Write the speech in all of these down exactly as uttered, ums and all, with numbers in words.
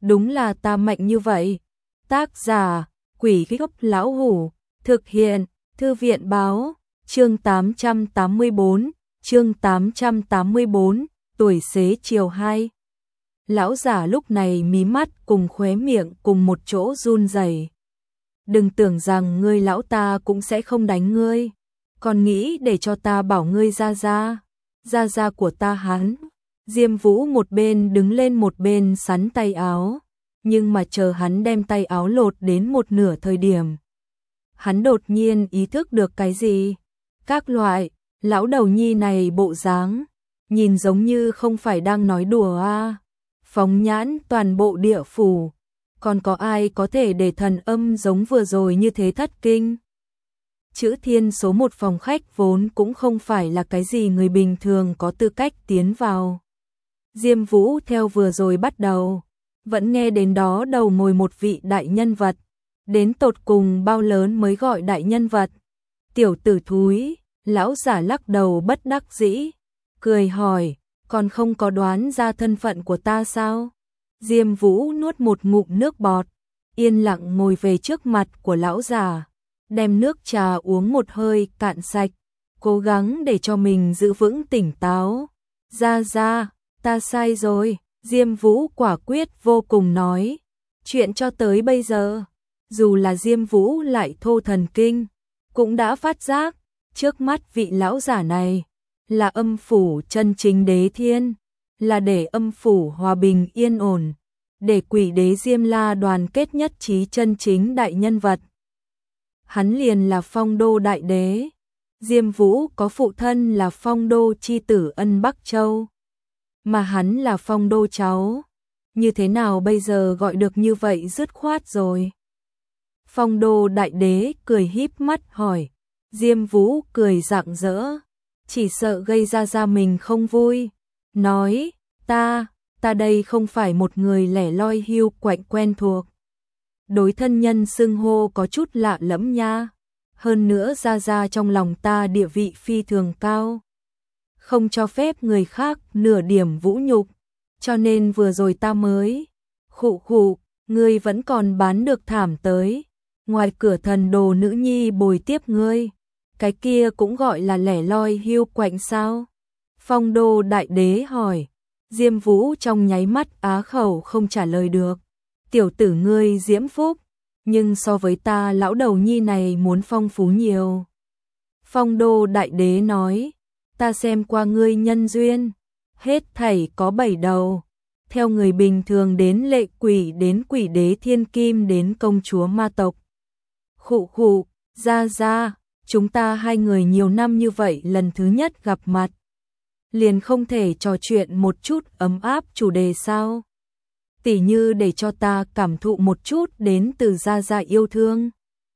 đúng là ta mạnh như vậy. Tác giả, Quỷ Gốc Lão Hủ, thực hiện, Thư viện Báo, chương tám trăm tám mươi bốn, chương tám trăm tám mươi bốn, tuổi xế chiều hai. Lão giả lúc này mí mắt cùng khóe miệng cùng một chỗ run rẩy. Đừng tưởng rằng ngươi lão ta cũng sẽ không đánh ngươi, còn nghĩ để cho ta bảo ngươi ra ra, ra ra của ta hắn. Diêm Vũ một bên đứng lên một bên sắn tay áo, nhưng mà chờ hắn đem tay áo lột đến một nửa thời điểm, hắn đột nhiên ý thức được cái gì. Các loại, lão đầu nhi này bộ dáng, nhìn giống như không phải đang nói đùa à. Phóng nhãn toàn bộ địa phủ, còn có ai có thể để thần âm giống vừa rồi như thế thất kinh. Chữ Thiên số một phòng khách vốn cũng không phải là cái gì người bình thường có tư cách tiến vào. Diêm Vũ theo vừa rồi bắt đầu, vẫn nghe đến đó đầu ngồi một vị đại nhân vật, đến tột cùng bao lớn mới gọi đại nhân vật. Tiểu tử thúi, lão giả lắc đầu bất đắc dĩ, cười hỏi, còn không có đoán ra thân phận của ta sao? Diêm Vũ nuốt một ngụm nước bọt, yên lặng ngồi về trước mặt của lão già, đem nước trà uống một hơi cạn sạch, cố gắng để cho mình giữ vững tỉnh táo. Ra ra, ta sai rồi, Diêm Vũ quả quyết vô cùng nói. Chuyện cho tới bây giờ, dù là Diêm Vũ lại thô thần kinh, cũng đã phát giác, trước mắt vị lão giả này là âm phủ chân chính đế thiên, là để âm phủ hòa bình yên ổn, để quỷ đế Diêm La đoàn kết nhất trí chân chính đại nhân vật. Hắn liền là Phong Đô đại đế. Diêm Vũ có phụ thân là Phong Đô chi tử Ân Bắc Châu, mà hắn là Phong Đô cháu, như thế nào bây giờ gọi được như vậy dứt khoát rồi. Phong Đô đại đế cười híp mắt hỏi. Diêm Vũ cười rạng rỡ, chỉ sợ gây ra ra mình không vui, nói, ta, ta đây không phải một người lẻ loi hiu quạnh quen thuộc. Đối thân nhân xưng hô có chút lạ lẫm nha, hơn nữa ra ra trong lòng ta địa vị phi thường cao, không cho phép người khác nửa điểm vũ nhục, cho nên vừa rồi ta mới, khụ khụ, ngươi vẫn còn bán được thảm tới, ngoài cửa thần đồ nữ nhi bồi tiếp ngươi. Cái kia cũng gọi là lẻ loi hiu quạnh sao? Phong Đô đại đế hỏi. Diêm Vũ trong nháy mắt á khẩu không trả lời được. Tiểu tử ngươi diễm phúc, nhưng so với ta lão đầu nhi này muốn phong phú nhiều. Phong Đô đại đế nói, ta xem qua ngươi nhân duyên, hết thảy có bảy đầu. Theo người bình thường đến lệ quỷ đến quỷ đế thiên kim đến công chúa ma tộc. Khụ khụ, ra ra. Chúng ta hai người nhiều năm như vậy lần thứ nhất gặp mặt, liền không thể trò chuyện một chút ấm áp chủ đề sao? Tỉ như để cho ta cảm thụ một chút đến từ gia gia yêu thương.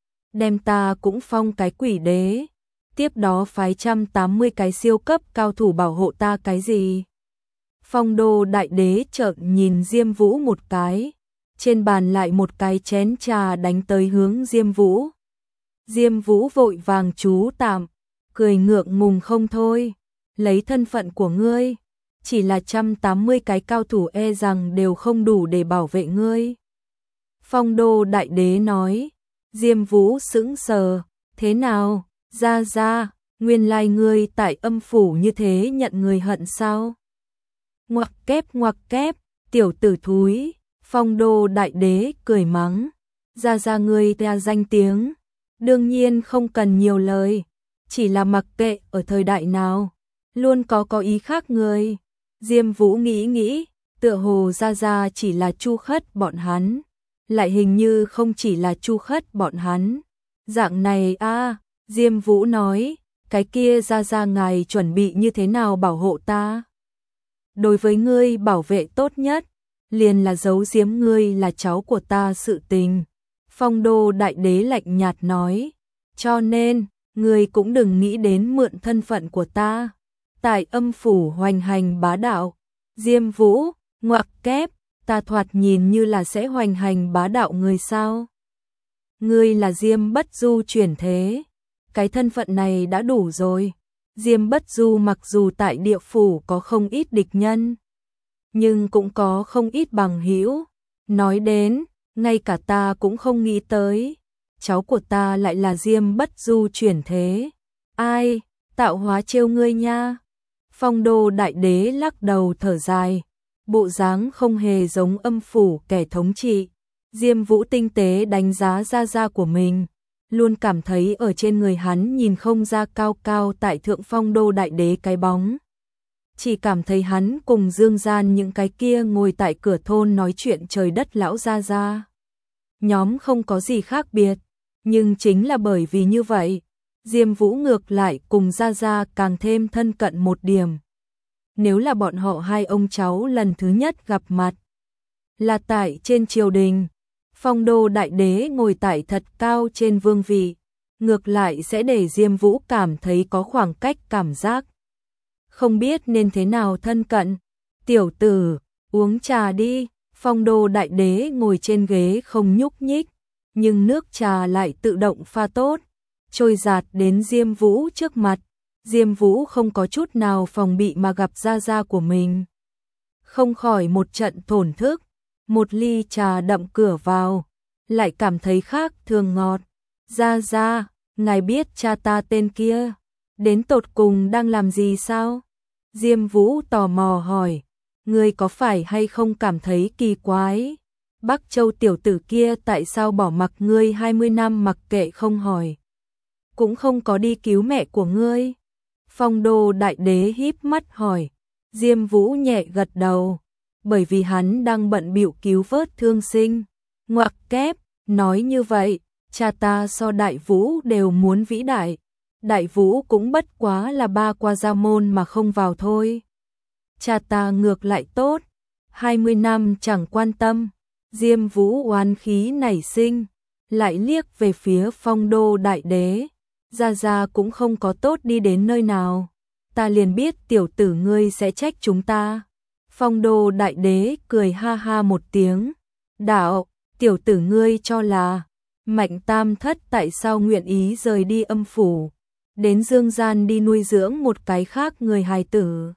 Đem ta cũng phong cái quỷ đế, tiếp đó phái một trăm tám mươi cái siêu cấp cao thủ bảo hộ ta cái gì? Phong Đô đại đế trợn nhìn Diêm Vũ một cái, trên bàn lại một cái chén trà đánh tới hướng Diêm Vũ. Diêm Vũ vội vàng chú tạm, cười ngượng ngùng không thôi, lấy thân phận của ngươi, chỉ là một trăm tám mươi cái cao thủ e rằng đều không đủ để bảo vệ ngươi. Phong Đô đại đế nói. Diêm Vũ sững sờ, thế nào, ra ra, nguyên lai ngươi tại âm phủ như thế nhận người hận sao? Ngoặc kép ngoặc kép, tiểu tử thúi, Phong Đô đại đế cười mắng, ra ra ngươi ta danh tiếng. Đương nhiên không cần nhiều lời, chỉ là mặc kệ ở thời đại nào, luôn có có ý khác người. Diêm Vũ nghĩ nghĩ, tựa hồ ra ra chỉ là chu khất bọn hắn, lại hình như không chỉ là chu khất bọn hắn. Dạng này a, à, Diêm Vũ nói, cái kia ra ra ngài chuẩn bị như thế nào bảo hộ ta? Đối với ngươi bảo vệ tốt nhất, liền là giấu giếm ngươi là cháu của ta sự tình. Phong Đô đại đế lạnh nhạt nói, cho nên, ngươi cũng đừng nghĩ đến mượn thân phận của ta, tại âm phủ hoành hành bá đạo. Diêm Vũ, ngoặc kép, ta thoạt nhìn như là sẽ hoành hành bá đạo người sao? Ngươi là Diêm Bất Du chuyển thế, cái thân phận này đã đủ rồi. Diêm Bất Du mặc dù tại địa phủ có không ít địch nhân, nhưng cũng có không ít bằng hữu. Nói đến, ngay cả ta cũng không nghĩ tới, cháu của ta lại là Diêm Bất Du chuyển thế. Ai, tạo hóa trêu ngươi nha. Phong Đô Đại Đế lắc đầu thở dài, bộ dáng không hề giống âm phủ kẻ thống trị. Diêm Vũ tinh tế đánh giá gia gia của mình, luôn cảm thấy ở trên người hắn nhìn không ra cao cao tại thượng Phong Đô Đại Đế cái bóng. Chỉ cảm thấy hắn cùng Dương Gian những cái kia ngồi tại cửa thôn nói chuyện trời đất lão gia gia. Nhóm không có gì khác biệt, nhưng chính là bởi vì như vậy, Diêm Vũ ngược lại cùng gia gia càng thêm thân cận một điểm. Nếu là bọn họ hai ông cháu lần thứ nhất gặp mặt, là tại trên triều đình, Phong Đô Đại Đế ngồi tại thật cao trên vương vị, ngược lại sẽ để Diêm Vũ cảm thấy có khoảng cách cảm giác. Không biết nên thế nào thân cận. Tiểu tử, uống trà đi. Phong Đô Đại Đế ngồi trên ghế không nhúc nhích, nhưng nước trà lại tự động pha tốt, trôi dạt đến Diêm Vũ trước mặt. Diêm Vũ không có chút nào phòng bị mà gặp gia gia của mình, không khỏi một trận thổn thức. Một ly trà đậm cửa vào, lại cảm thấy khác thường ngọt. Gia gia, ngài biết cha ta tên kia đến tột cùng đang làm gì sao? Diêm Vũ tò mò hỏi, ngươi có phải hay không cảm thấy kỳ quái? Bắc Châu tiểu tử kia tại sao bỏ mặc ngươi hai mươi năm mặc kệ không hỏi, cũng không có đi cứu mẹ của ngươi? Phong Đô Đại Đế híp mắt hỏi. Diêm Vũ nhẹ gật đầu, bởi vì hắn đang bận bịu cứu vớt thương sinh. Ngoặc kép, nói như vậy, cha ta so Đại Vũ đều muốn vĩ đại. Đại Vũ cũng bất quá là ba qua gia môn mà không vào thôi. Cha ta ngược lại tốt, hai mươi năm chẳng quan tâm. Diêm Vũ oán khí nảy sinh, lại liếc về phía Phong Đô Đại Đế. Gia gia cũng không có tốt đi đến nơi nào, ta liền biết tiểu tử ngươi sẽ trách chúng ta. Phong Đô Đại Đế cười ha ha một tiếng. Đạo, tiểu tử ngươi cho là Mạnh Tam Thất tại sao nguyện ý rời đi âm phủ, đến Dương Gian đi nuôi dưỡng một cái khác người hài tử?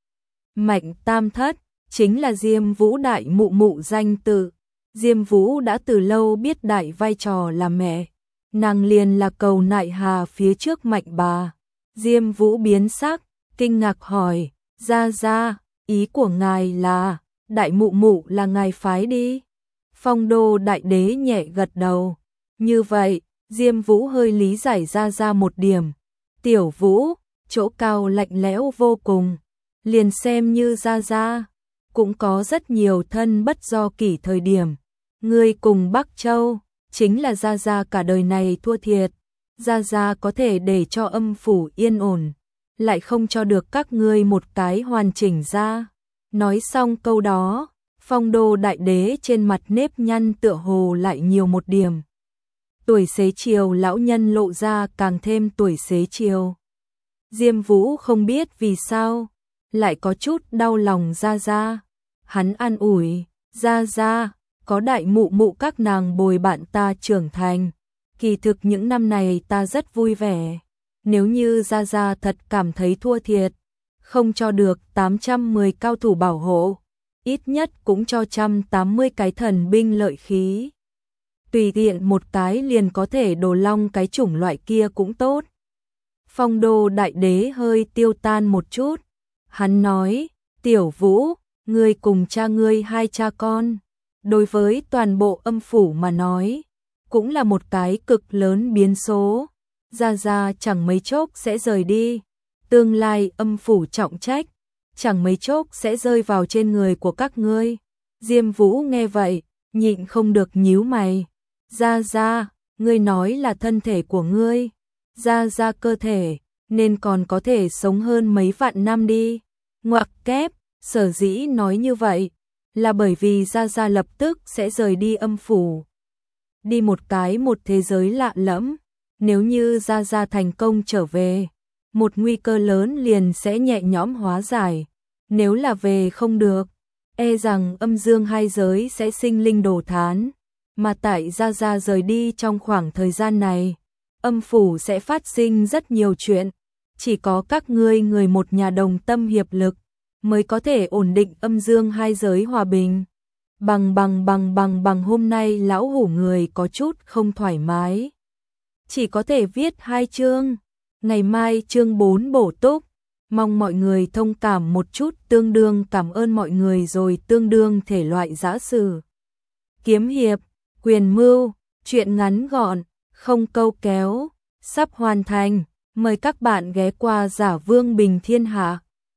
Mạnh Tam Thất chính là Diêm Vũ đại mụ mụ danh tự. Diêm Vũ đã từ lâu biết đại vai trò là mẹ, nàng liền là cầu nại hà phía trước Mạnh bà. Diêm Vũ biến sắc, kinh ngạc hỏi, gia gia, ý của ngài là đại mụ mụ là ngài phái đi? Phong Đô Đại Đế nhẹ gật đầu. Như vậy, Diêm Vũ hơi lý giải ra ra một điểm. Tiểu Vũ, chỗ cao lạnh lẽo vô cùng, liền xem như gia gia, cũng có rất nhiều thân bất do kỷ thời điểm. Ngươi cùng Bắc Châu, chính là gia gia cả đời này thua thiệt. Gia gia có thể để cho âm phủ yên ổn, lại không cho được các ngươi một cái hoàn chỉnh ra. Nói xong câu đó, Phong Đô Đại Đế trên mặt nếp nhăn tựa hồ lại nhiều một điểm. Tuổi xế chiều lão nhân lộ ra càng thêm tuổi xế chiều. Diêm Vũ không biết vì sao, lại có chút đau lòng gia gia. Hắn an ủi, gia gia, có đại mụ mụ các nàng bồi bạn ta trưởng thành. Kỳ thực những năm này ta rất vui vẻ. Nếu như gia gia thật cảm thấy thua thiệt, không cho được tám trăm mười cao thủ bảo hộ, ít nhất cũng cho một trăm tám mươi cái thần binh lợi khí. Tùy tiện một cái liền có thể đồ long cái chủng loại kia cũng tốt. Phong Đô Đại Đế hơi tiêu tan một chút. Hắn nói, Tiểu Vũ, ngươi cùng cha ngươi hai cha con, đối với toàn bộ âm phủ mà nói, cũng là một cái cực lớn biến số. Gia gia chẳng mấy chốc sẽ rời đi, tương lai âm phủ trọng trách, chẳng mấy chốc sẽ rơi vào trên người của các ngươi. Diêm Vũ nghe vậy, nhịn không được nhíu mày. Gia gia, ngươi nói là thân thể của ngươi, gia gia cơ thể, nên còn có thể sống hơn mấy vạn năm đi. Ngoặc kép, sở dĩ nói như vậy, là bởi vì gia gia lập tức sẽ rời đi âm phủ, đi một cái một thế giới lạ lẫm. Nếu như gia gia thành công trở về, một nguy cơ lớn liền sẽ nhẹ nhõm hóa giải. Nếu là về không được, e rằng âm dương hai giới sẽ sinh linh đổ thán. Mà tại gia gia rời đi trong khoảng thời gian này, âm phủ sẽ phát sinh rất nhiều chuyện. Chỉ có các ngươi người một nhà đồng tâm hiệp lực, mới có thể ổn định âm dương hai giới hòa bình. Bằng bằng bằng bằng bằng hôm nay lão hủ người có chút không thoải mái. Chỉ có thể viết hai chương, ngày mai chương bốn bổ túc, mong mọi người thông cảm một chút, tương đương cảm ơn mọi người rồi, tương đương thể loại giã sử. Kiếm hiệp, quyền mưu, truyện ngắn gọn, không câu kéo, sắp hoàn thành, mời các bạn ghé qua Giả Vương Bình Thiên Hạ.